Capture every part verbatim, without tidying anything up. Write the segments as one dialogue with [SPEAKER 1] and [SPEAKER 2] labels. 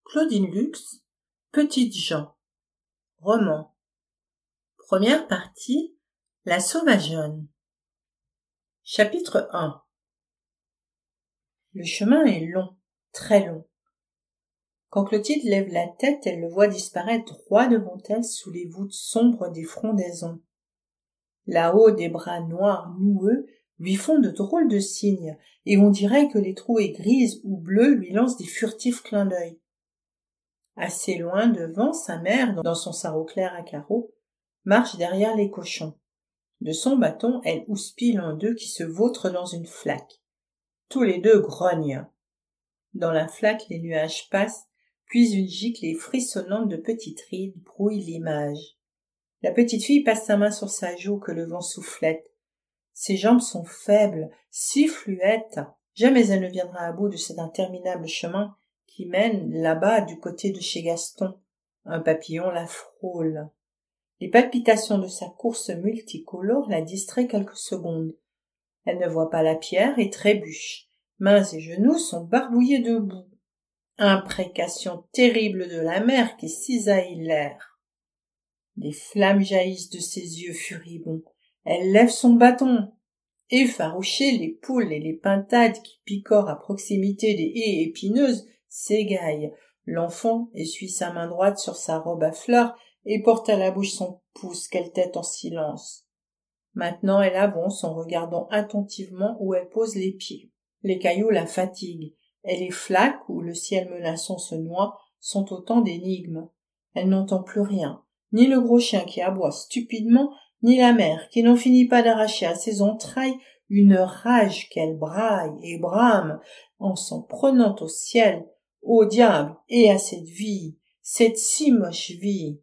[SPEAKER 1] Claudine Lux, Petites gens. Roman. Première partie, La sauvageonne. Chapitre un. Le chemin est long, très long. Quand Clotilde lève la tête, elle le voit disparaître droit devant elle sous les voûtes sombres des frondaisons. Là-haut, des bras noirs noueux lui font de drôles de signes, et on dirait que les trouées grises ou bleues lui lancent des furtifs clins d'œil. Assez loin devant, sa mère, dans son sarrau clair à carreaux, marche derrière les cochons. De son bâton, elle houspille l'un d'eux qui se vautre dans une flaque. Tous les deux grognent. Dans la flaque, les nuages passent, puis une giclée frissonnante de petites rides brouille l'image. La petite fille passe sa main sur sa joue que le vent soufflette. Ses jambes sont faibles, si fluettes. Jamais elle ne viendra à bout de cet interminable chemin qui mène là-bas du côté de chez Gaston. Un papillon la frôle. Les palpitations de sa course multicolore la distraient quelques secondes. Elle ne voit pas la pierre et trébuche. Mains et genoux sont barbouillés de boue. Imprécation terrible de la mer qui cisaille l'air. Des flammes jaillissent de ses yeux furibonds. Elle lève son bâton. Effarouchées, les poules et les pintades qui picorent à proximité des haies épineuses s'égaillent. L'enfant essuie sa main droite sur sa robe à fleurs et porte à la bouche son pouce qu'elle tête en silence. Maintenant elle avance en regardant attentivement où elle pose les pieds. Les cailloux la fatiguent, et les flaques où le ciel menaçant se noie sont autant d'énigmes. Elle n'entend plus rien, ni le gros chien qui aboie stupidement, ni la mère qui n'en finit pas d'arracher à ses entrailles une rage qu'elle braille et brame en s'en prenant au ciel, au diable et à cette vie, cette si moche vie.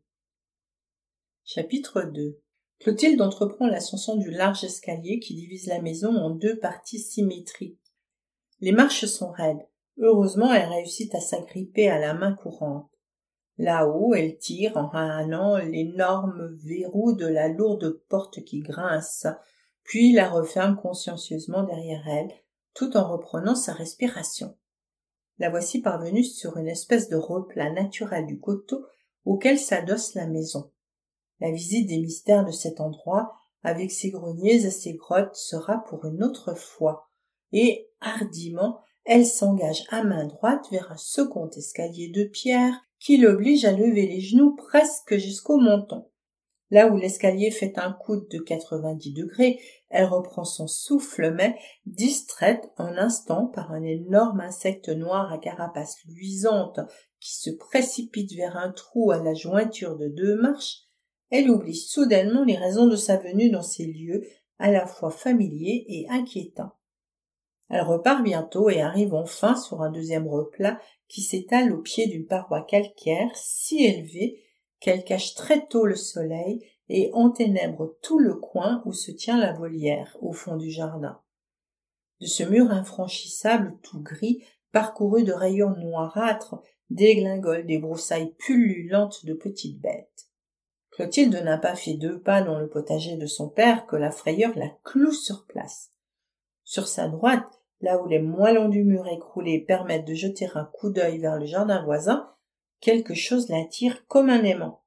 [SPEAKER 1] Chapitre deux. Clotilde entreprend l'ascension du large escalier qui divise la maison en deux parties symétriques. Les marches sont raides. Heureusement, elle réussit à s'agripper à la main courante. Là-haut, elle tire en rahanant l'énorme verrou de la lourde porte qui grince, puis la referme consciencieusement derrière elle, tout en reprenant sa respiration. La voici parvenue sur une espèce de replat naturel du coteau auquel s'adosse la maison. La visite des mystères de cet endroit, avec ses greniers et ses grottes, sera pour une autre fois, et, hardiment, elle s'engage à main droite vers un second escalier de pierre qui l'oblige à lever les genoux presque jusqu'au menton. Là où l'escalier fait un coude de quatre-vingt-dix degrés, elle reprend son souffle, mais, distraite un instant par un énorme insecte noir à carapace luisante qui se précipite vers un trou à la jointure de deux marches, elle oublie soudainement les raisons de sa venue dans ces lieux à la fois familiers et inquiétants. Elle repart bientôt et arrive enfin sur un deuxième replat qui s'étale au pied d'une paroi calcaire si élevée qu'elle cache très tôt le soleil et enténèbre tout le coin où se tient la volière, au fond du jardin. De ce mur infranchissable tout gris, parcouru de rayons noirâtres, dégringolent des broussailles pullulantes de petites bêtes. Clotilde n'a pas fait deux pas dans le potager de son père que la frayeur la cloue sur place. Sur sa droite, là où les moellons du mur écroulé permettent de jeter un coup d'œil vers le jardin voisin, quelque chose l'attire comme un aimant.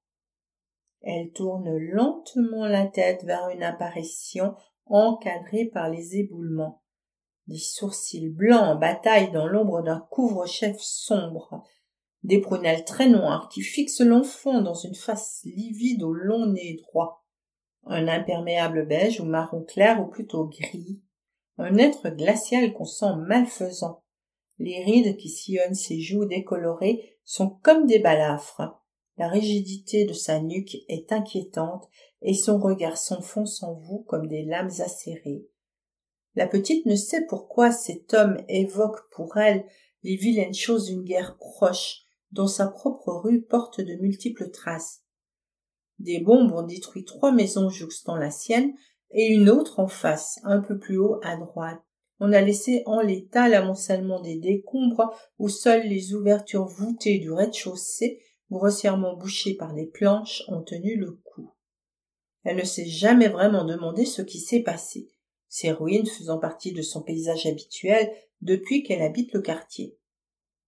[SPEAKER 1] Elle tourne lentement la tête vers une apparition encadrée par les éboulements. Des sourcils blancs bataillent dans l'ombre d'un couvre-chef sombre, des prunelles très noires qui fixent l'enfant dans une face livide au long nez droit, un imperméable beige ou marron clair ou plutôt gris, un être glacial qu'on sent malfaisant. Les rides qui sillonnent ses joues décolorées sont comme des balafres. La rigidité de sa nuque est inquiétante et son regard s'enfonce en vous comme des lames acérées. La petite ne sait pourquoi cet homme évoque pour elle les vilaines choses d'une guerre proche, dont sa propre rue porte de multiples traces. Des bombes ont détruit trois maisons jouxtant la sienne et une autre en face, un peu plus haut à droite. On a laissé en l'état l'amoncellement des décombres où seules les ouvertures voûtées du rez-de-chaussée, grossièrement bouchées par des planches, ont tenu le coup. Elle ne s'est jamais vraiment demandé ce qui s'est passé, ces ruines faisant partie de son paysage habituel depuis qu'elle habite le quartier.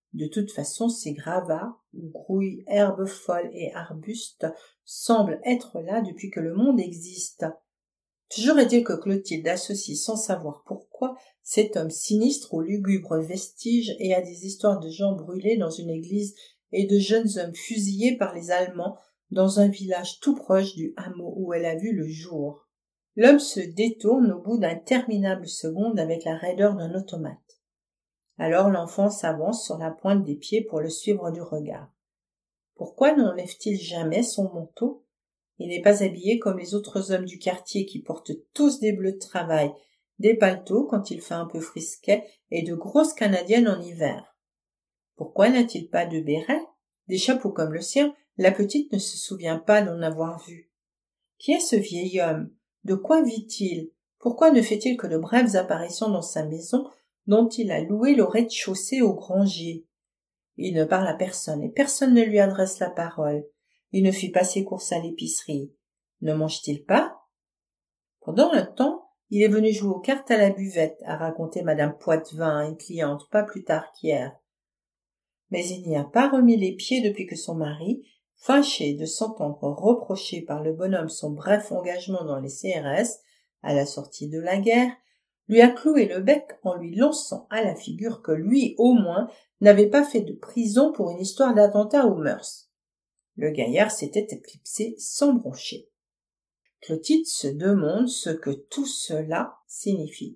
[SPEAKER 1] De toute façon, ces gravats, où grouillent herbes folles et arbustes, semblent être là depuis que le monde existe. Toujours est-il que Clotilde associe sans savoir pourquoi cet homme sinistre aux lugubres vestiges et à des histoires de gens brûlés dans une église et de jeunes hommes fusillés par les Allemands dans un village tout proche du hameau où elle a vu le jour. L'homme se détourne au bout d'interminables secondes avec la raideur d'un automate. Alors l'enfant s'avance sur la pointe des pieds pour le suivre du regard. Pourquoi n'enlève-t-il jamais son manteau? Il n'est pas habillé comme les autres hommes du quartier qui portent tous des bleus de travail, des paletots quand il fait un peu frisquet et de grosses canadiennes en hiver. Pourquoi n'a-t-il pas de béret? Des chapeaux comme le sien, la petite ne se souvient pas d'en avoir vu. Qui est ce vieil homme? De quoi vit-il? Pourquoi ne fait-il que de brèves apparitions dans sa maison dont il a loué le rez-de-chaussée au Grangier? Il ne parle à personne et personne ne lui adresse la parole. Il ne fit pas ses courses à l'épicerie. Ne mange-t-il pas? Pendant un temps, il est venu jouer aux cartes à la buvette, a raconté madame Poitevin, une cliente, pas plus tard qu'hier. Mais il n'y a pas remis les pieds depuis que son mari, fâché de s'entendre reprocher par le bonhomme son bref engagement dans les C R S, à la sortie de la guerre, lui a cloué le bec en lui lançant à la figure que lui, au moins, n'avait pas fait de prison pour une histoire d'attentat aux mœurs. Le gaillard s'était éclipsé sans broncher. Clotilde se demande ce que tout cela signifie.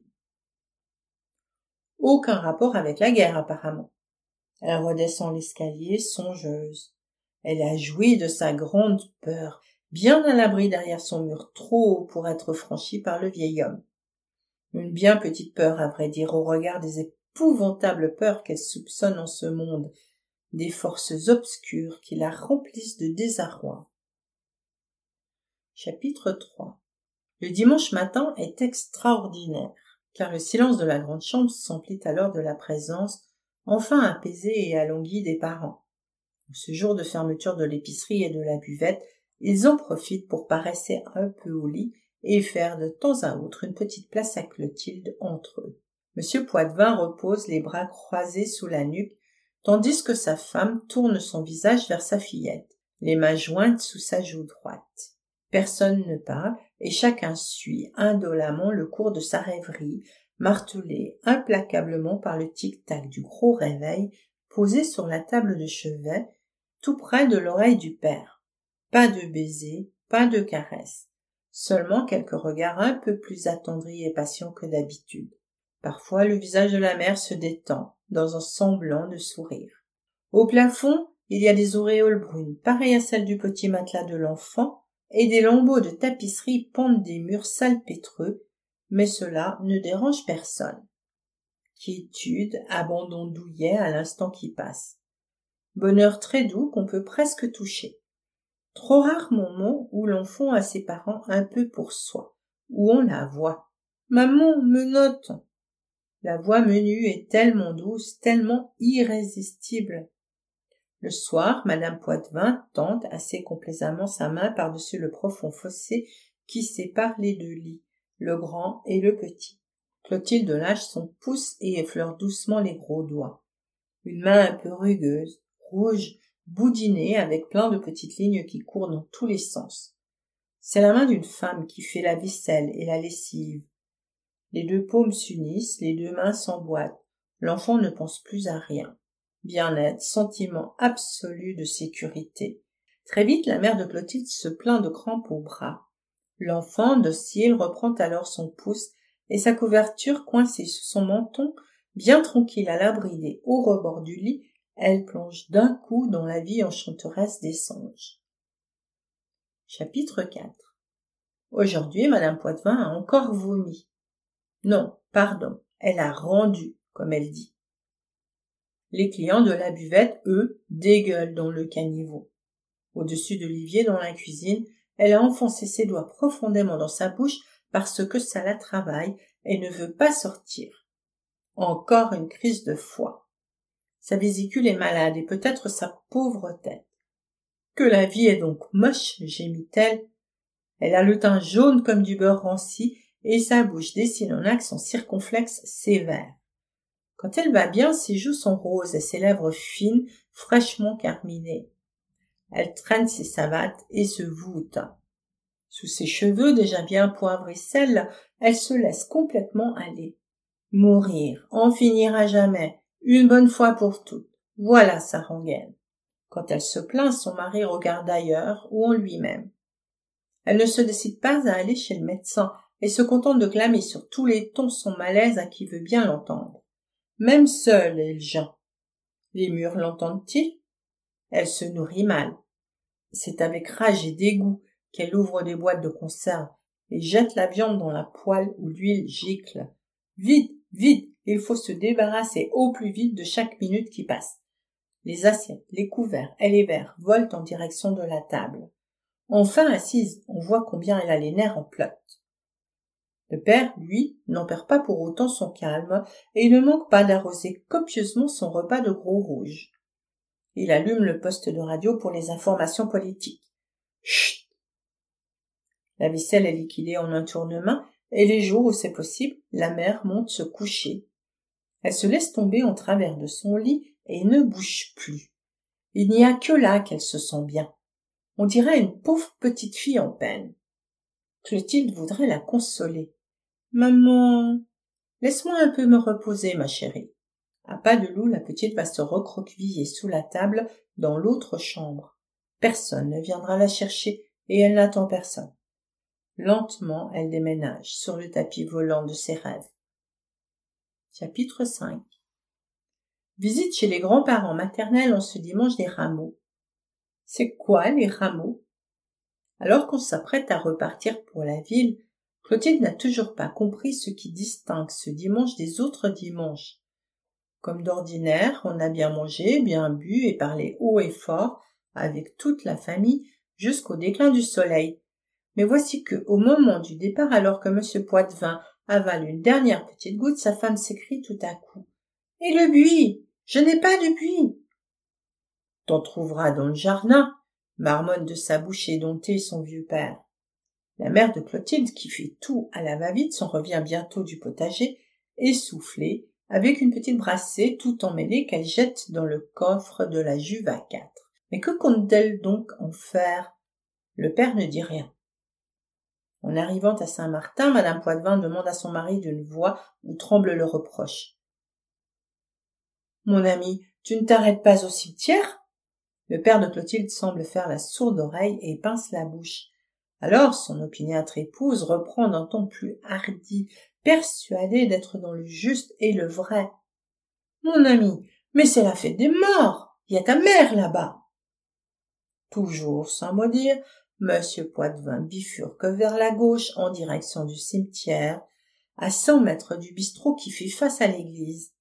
[SPEAKER 1] Aucun rapport avec la guerre, apparemment. Elle redescend l'escalier, songeuse. Elle a joui de sa grande peur, bien à l'abri derrière son mur trop haut pour être franchi par le vieil homme. Une bien petite peur, à vrai dire, au regard des épouvantables peurs qu'elle soupçonne en ce monde, des forces obscures qui la remplissent de désarroi. Chapitre trois. Le dimanche matin est extraordinaire, car le silence de la grande chambre s'emplit alors de la présence, enfin apaisée et alongrie des parents. Ce jour de fermeture de l'épicerie et de la buvette, ils en profitent pour paresser un peu au lit et faire de temps à autre une petite place à Clotilde entre eux. Monsieur Poitevin repose les bras croisés sous la nuque, tandis que sa femme tourne son visage vers sa fillette, les mains jointes sous sa joue droite. Personne ne parle, et chacun suit indolemment le cours de sa rêverie, martelé implacablement par le tic-tac du gros réveil posé sur la table de chevet, tout près de l'oreille du père. Pas de baisers, pas de caresses, seulement quelques regards un peu plus attendris et patients que d'habitude. Parfois le visage de la mère se détend dans un semblant de sourire. Au plafond, il y a des auréoles brunes, pareilles à celles du petit matelas de l'enfant, et des lambeaux de tapisserie pendent des murs salpêtreux, mais cela ne dérange personne. Quiétude, abandon douillet à l'instant qui passe. Bonheur très doux qu'on peut presque toucher. Trop rare moment où l'enfant a ses parents un peu pour soi, où on la voit. « Maman, menotte !» La voix menue est tellement douce, tellement irrésistible. Le soir, madame Poitevin tend assez complaisamment sa main par-dessus le profond fossé qui sépare les deux lits, le grand et le petit. Clotilde lâche son pouce et effleure doucement les gros doigts. Une main un peu rugueuse, rouge, boudinée, avec plein de petites lignes qui courent dans tous les sens. C'est la main d'une femme qui fait la vaisselle et la lessive. Les deux paumes s'unissent, les deux mains s'emboîtent. L'enfant ne pense plus à rien. Bien-être, sentiment absolu de sécurité. Très vite, la mère de Clotilde se plaint de crampes au bras. L'enfant, docile, reprend alors son pouce et sa couverture coincée sous son menton, bien tranquille à l'abri des hauts rebords du lit, elle plonge d'un coup dans la vie enchanteresse des songes. Chapitre quatre. Aujourd'hui, madame Poitevin a encore vomi. Non, pardon, elle a rendu, comme elle dit. Les clients de la buvette, eux, dégueulent dans le caniveau. Au-dessus de l'évier dans la cuisine, elle a enfoncé ses doigts profondément dans sa bouche parce que ça la travaille et ne veut pas sortir. Encore une crise de foie. Sa vésicule est malade et peut-être sa pauvre tête. Que la vie est donc moche, gémit-elle. Elle a le teint jaune comme du beurre ranci et sa bouche dessine un accent circonflexe sévère. Quand elle va bien, ses joues sont roses et ses lèvres fines, fraîchement carminées. Elle traîne ses savates et se voûte. Sous ses cheveux déjà bien poivre et sel, elle se laisse complètement aller. Mourir, en finir à jamais, une bonne fois pour toutes, voilà sa rengaine. Quand elle se plaint, son mari regarde ailleurs ou en lui-même. Elle ne se décide pas à aller chez le médecin et se contente de clamer sur tous les tons son malaise à qui veut bien l'entendre. Même seule, elle geint. Les murs l'entendent-ils? Elle se nourrit mal. C'est avec rage et dégoût qu'elle ouvre des boîtes de conserve et jette la viande dans la poêle où l'huile gicle. Vite, vite, il faut se débarrasser au plus vite de chaque minute qui passe. Les assiettes, les couverts et les verres volent en direction de la table. Enfin assise, on voit combien elle a les nerfs en plâtre. Le père, lui, n'en perd pas pour autant son calme et il ne manque pas d'arroser copieusement son repas de gros rouge. Il allume le poste de radio pour les informations politiques. Chut! La vaisselle est liquidée en un tournement et les jours où c'est possible, la mère monte se coucher. Elle se laisse tomber en travers de son lit et ne bouge plus. Il n'y a que là qu'elle se sent bien. On dirait une pauvre petite fille en peine. Clotilde voudrait la consoler. « Maman, laisse-moi un peu me reposer, ma chérie. » À pas de loup, la petite va se recroqueviller sous la table dans l'autre chambre. Personne ne viendra la chercher et elle n'attend personne. Lentement, elle déménage sur le tapis volant de ses rêves. Chapitre cinq. Visite chez les grands-parents maternels en ce dimanche des rameaux. C'est quoi les rameaux? Alors qu'on s'apprête à repartir pour la ville, Clotilde n'a toujours pas compris ce qui distingue ce dimanche des autres dimanches. Comme d'ordinaire, on a bien mangé, bien bu et parlé haut et fort avec toute la famille jusqu'au déclin du soleil. Mais voici que, au moment du départ, alors que M. Poitevin avale une dernière petite goutte, sa femme s'écrie tout à coup. « Et le buis? Je n'ai pas de buis !»« T'en trouveras dans le jardin !» marmonne de sa bouche édomptée son vieux père. La mère de Clotilde, qui fait tout à la va-vite, s'en revient bientôt du potager, essoufflée, avec une petite brassée tout emmêlée qu'elle jette dans le coffre de la juve à quatre. Mais que compte-t-elle donc en faire? Le père ne dit rien. En arrivant à Saint-Martin, madame Poitevin demande à son mari d'une voix où tremble le reproche. « Mon ami, tu ne t'arrêtes pas au cimetière ?» Le père de Clotilde semble faire la sourde oreille et pince la bouche. Alors son opiniâtre épouse reprend d'un ton plus hardi, persuadée d'être dans le juste et le vrai. « Mon ami, mais c'est la fête des morts, il y a ta mère là-bas. » Toujours sans mot dire, Monsieur Poitevin bifurque vers la gauche en direction du cimetière, à cent mètres du bistrot qui fait face à l'église.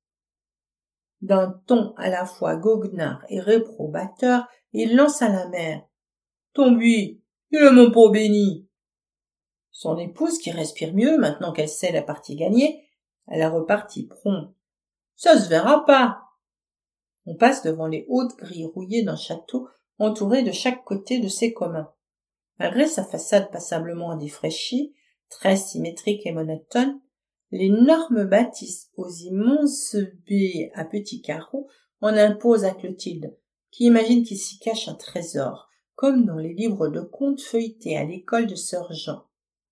[SPEAKER 1] D'un ton à la fois goguenard et réprobateur, il lance à la mère. « Ton buis, il est mon pot béni. » Son épouse, qui respire mieux maintenant qu'elle sait la partie gagnée, elle a reparti prompt. « Ça se verra pas. » On passe devant les hautes grilles rouillées d'un château entouré de chaque côté de ses communs. Malgré sa façade passablement défraîchie, très symétrique et monotone, l'énorme bâtisse aux immenses baies à petits carreaux en impose à Clotilde, qui imagine qu'il s'y cache un trésor, comme dans les livres de contes feuilletés à l'école de sœur Jean.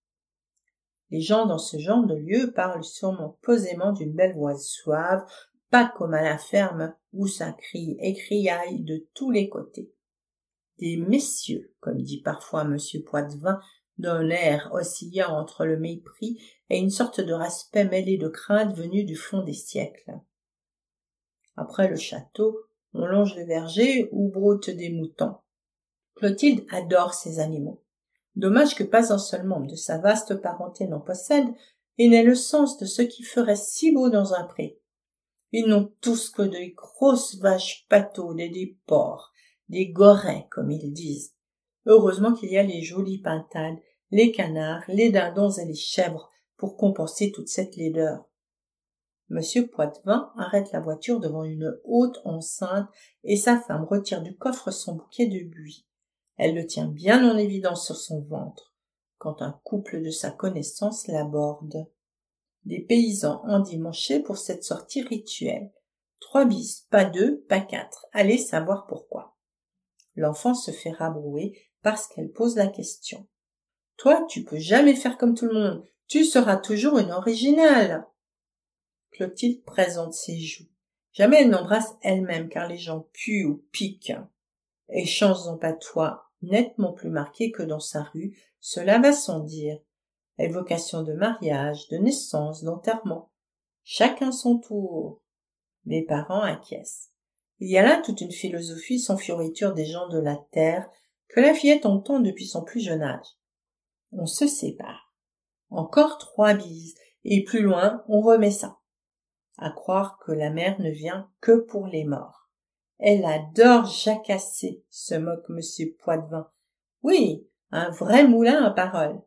[SPEAKER 1] Les gens dans ce genre de lieu parlent sûrement posément d'une belle voix suave, pas comme à la ferme où ça crie et criaille de tous les côtés. Des messieurs, comme dit parfois M. Poitevin, d'un air oscillant entre le mépris et une sorte de respect mêlé de crainte venue du fond des siècles. Après le château, on longe le verger où broutent des moutons. Clotilde adore ces animaux. Dommage que pas un seul membre de sa vaste parenté n'en possède et n'ait le sens de ce qui ferait si beau dans un pré. Ils n'ont tous que des grosses vaches pataudes et des porcs, des gorets, comme ils disent. Heureusement qu'il y a les jolies pintades, les canards, les dindons et les chèvres pour compenser toute cette laideur. Monsieur Poitevin arrête la voiture devant une haute enceinte et sa femme retire du coffre son bouquet de buis. Elle le tient bien en évidence sur son ventre, quand un couple de sa connaissance l'aborde. Des paysans endimanchés pour cette sortie rituelle. Trois bis, pas deux, pas quatre. Allez savoir pourquoi. L'enfant se fait rabrouer parce qu'elle pose la question. Toi, tu peux jamais faire comme tout le monde. Tu seras toujours une originale. Clotilde présente ses joues. Jamais elle n'embrasse elle-même car les gens puent ou piquent. Échanges en patois nettement plus marqués que dans sa rue, cela va sans dire. Évocation de mariage, de naissance, d'enterrement. Chacun son tour. Les parents acquiescent. Il y a là toute une philosophie sans fioriture des gens de la terre que la fillette entend depuis son plus jeune âge. On se sépare. Encore trois bises, et plus loin, on remet ça. À croire que la mère ne vient que pour les morts. Elle adore jacasser, se moque monsieur Poitvin. Oui, un vrai moulin à paroles.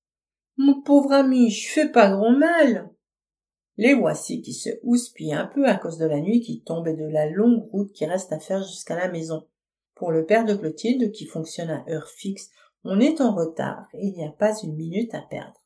[SPEAKER 1] Mon pauvre ami, je fais pas grand mal. Les voici qui se houspillent un peu à cause de la nuit qui tombe et de la longue route qui reste à faire jusqu'à la maison. Pour le père de Clotilde, qui fonctionne à heure fixe, on est en retard et il n'y a pas une minute à perdre.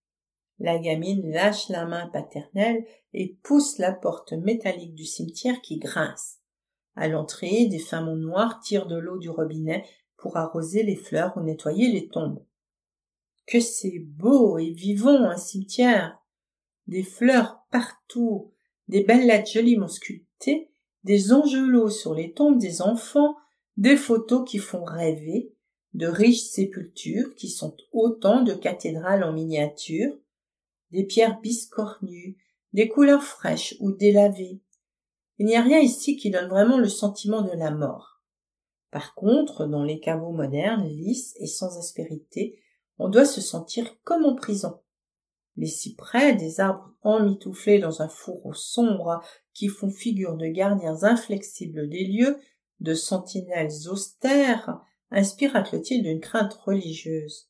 [SPEAKER 1] La gamine lâche la main paternelle et pousse la porte métallique du cimetière qui grince. À l'entrée, des femmes en noir tirent de l'eau du robinet pour arroser les fleurs ou nettoyer les tombes. Que c'est beau et vivant un cimetière! Des fleurs partout, des belles lettres joliment sculptées, des angelots sur les tombes des enfants, des photos qui font rêver, de riches sépultures qui sont autant de cathédrales en miniature, des pierres biscornues, des couleurs fraîches ou délavées. Il n'y a rien ici qui donne vraiment le sentiment de la mort. Par contre, dans les caveaux modernes, lisses et sans aspérité, on doit se sentir comme en prison. Les cyprès, des arbres emmitouflés dans un fourreau sombre qui font figure de gardiens inflexibles des lieux, de sentinelles austères, inspirent à Clotilde une crainte religieuse.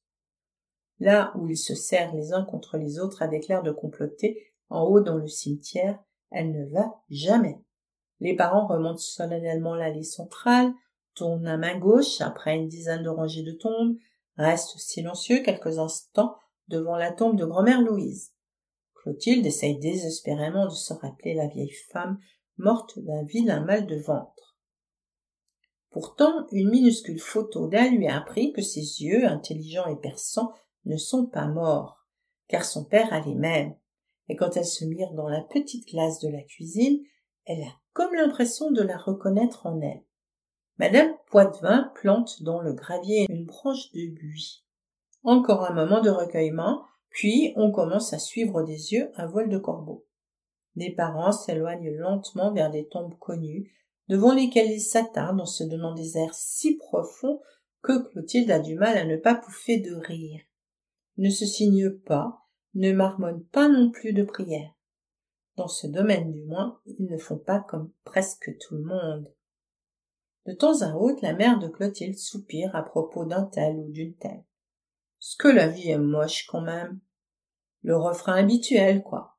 [SPEAKER 1] Là où ils se serrent les uns contre les autres avec l'air de comploter, en haut dans le cimetière, elle ne va jamais. Les parents remontent solennellement l'allée centrale, tournent à main gauche après une dizaine de rangées de tombes, restent silencieux quelques instants devant la tombe de grand-mère Louise. Clotilde essaye désespérément de se rappeler la vieille femme morte d'un vilain mal de ventre. Pourtant, une minuscule photo d'elle lui a appris que ses yeux, intelligents et perçants, ne sont pas morts, car son père a les mêmes, et quand elle se mire dans la petite glace de la cuisine, elle a comme l'impression de la reconnaître en elle. Madame Poitvin plante dans le gravier une branche de buis. Encore un moment de recueillement, puis on commence à suivre des yeux un vol de corbeaux. Les parents s'éloignent lentement vers des tombes connues, devant lesquelles ils s'attardent en se donnant des airs si profonds que Clotilde a du mal à ne pas pouffer de rire. Ils ne se signent pas, ne marmonnent pas non plus de prières. Dans ce domaine du moins, ils ne font pas comme presque tout le monde. De temps à autre, la mère de Clotilde soupire à propos d'un tel ou d'une telle. Ce que la vie est moche quand même. Le refrain habituel, quoi.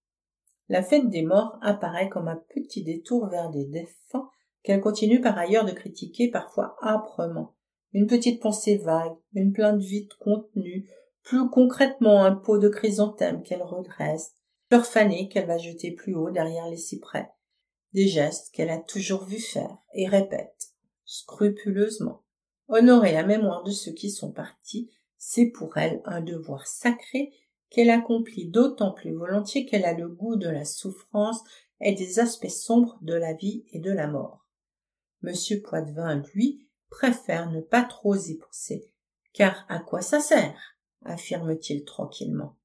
[SPEAKER 1] La fête des morts apparaît comme un petit détour vers des défunts qu'elle continue par ailleurs de critiquer parfois âprement. Une petite pensée vague, une plainte vite contenue, plus concrètement un pot de chrysanthème qu'elle redresse, fleur fanée qu'elle va jeter plus haut derrière les cyprès, des gestes qu'elle a toujours vu faire et répète, scrupuleusement. Honorer la mémoire de ceux qui sont partis, c'est pour elle un devoir sacré qu'elle accomplit d'autant plus volontiers qu'elle a le goût de la souffrance et des aspects sombres de la vie et de la mort. Monsieur Poitvin, lui, préfère ne pas trop y penser, car à quoi ça sert, affirme-t-il tranquillement.